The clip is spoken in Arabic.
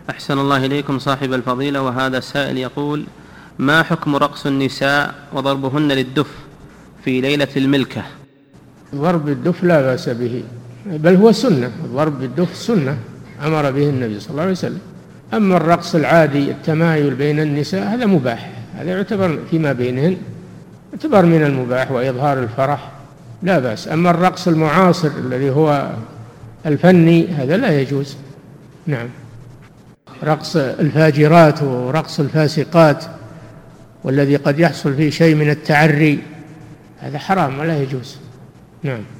أحسن الله إليكم صاحب الفضيلة، وهذا سائل يقول: ما حكم رقص النساء وضربهن للدف في ليلة الملكة؟ ضرب الدف لا بأس به، بل هو سنة، ضرب الدف سنة أمر به النبي صلى الله عليه وسلم. أما الرقص العادي التمايل بين النساء هذا مباح، هذا يعتبر فيما بينهن، يعتبر من المباح وإظهار الفرح، لا بأس. أما الرقص المعاصر الذي هو الفني هذا لا يجوز. نعم، رقص الفاجرات ورقص الفاسقات والذي قد يحصل فيه شيء من التعري هذا حرام ولا يجوز. نعم.